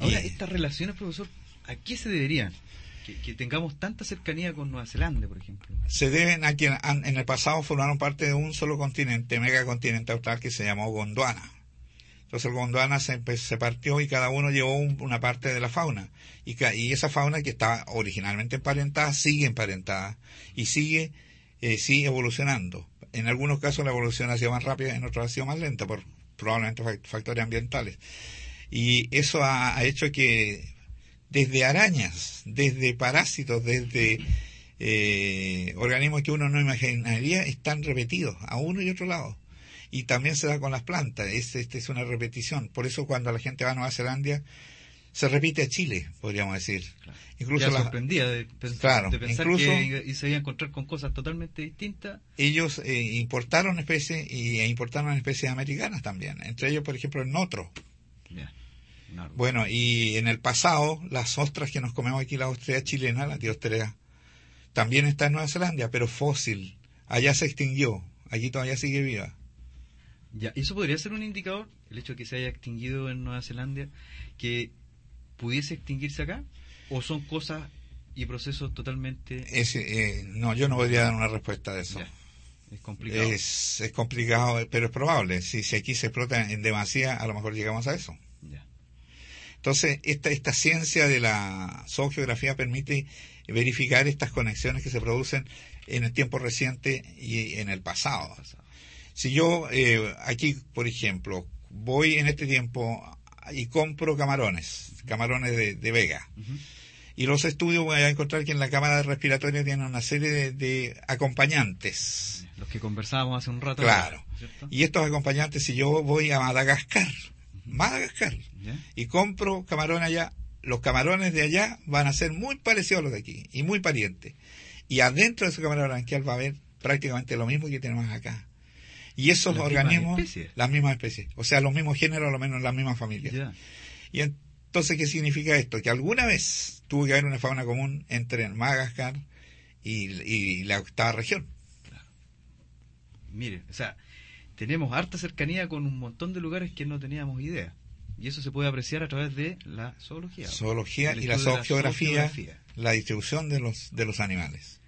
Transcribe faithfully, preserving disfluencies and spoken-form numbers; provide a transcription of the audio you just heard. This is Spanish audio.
Ahora, y, estas relaciones, profesor, ¿a qué se deberían? Que, que tengamos tanta cercanía con Nueva Zelanda, por ejemplo. Se deben a quien en el pasado formaron parte de un solo continente, megacontinente austral, que se llamó Gondwana. Entonces el Gondwana se, se partió y cada uno llevó un, una parte de la fauna. Y, y esa fauna que estaba originalmente emparentada sigue emparentada y sigue, eh, sigue evolucionando. En algunos casos la evolución ha sido más rápida, en otros ha sido más lenta, por probablemente factores ambientales. Y eso ha, ha hecho que desde arañas, desde parásitos, desde eh, organismos que uno no imaginaría, están repetidos a uno y otro lado. Y también se da con las plantas, es, este es una repetición. Por eso cuando la gente va a Nueva Zelanda, se repite a Chile, podríamos decir. Claro. Incluso ya la, sorprendía de, pens claro, de pensar incluso, que y se iba a encontrar con cosas totalmente distintas. Ellos eh, importaron especies y e importaron especies americanas también, entre ellos, por ejemplo, el notro. Yeah. No. Bueno, y en el pasado, las ostras que nos comemos aquí, la ostrea chilena, la diostrea, también está en Nueva Zelanda, pero fósil. Allá se extinguió, allí todavía sigue viva. Ya, ¿eso podría ser un indicador, el hecho de que se haya extinguido en Nueva Zelanda, que pudiese extinguirse acá? ¿O son cosas y procesos totalmente...? Es, eh, no, yo no podría dar una respuesta de eso. Ya. Es complicado. Es, es complicado, pero es probable. Si, si aquí se explota en demasía, a lo mejor llegamos a eso. Ya. Entonces, esta, esta ciencia de la zoogeografía permite verificar estas conexiones que se producen en el tiempo reciente y en el pasado. Si yo eh, aquí, por ejemplo, voy en este tiempo y compro camarones, camarones de, de Vega, uh-huh. y los estudio, voy a encontrar que en la cámara respiratoria tienen una serie de, de acompañantes. Los que conversábamos hace un rato. Claro. ¿Cierto? Y estos acompañantes, si yo voy a Madagascar, uh-huh. Madagascar, ¿yeah? y compro camarones allá, los camarones de allá van a ser muy parecidos a los de aquí, y muy parientes. Y adentro de ese camarón branquial va a haber prácticamente lo mismo que tenemos acá. Y esos las organismos, mismas especies. las mismas especies, o sea, los mismos géneros, a lo menos las mismas familias. Yeah. Y entonces, ¿qué significa esto? Que alguna vez tuvo que haber una fauna común entre Madagascar y, y la octava región. Claro. Mire, o sea, tenemos harta cercanía con un montón de lugares que no teníamos idea. Y eso se puede apreciar a través de la zoología. Zoología y la zoogeografía, la, la distribución de los, de los animales.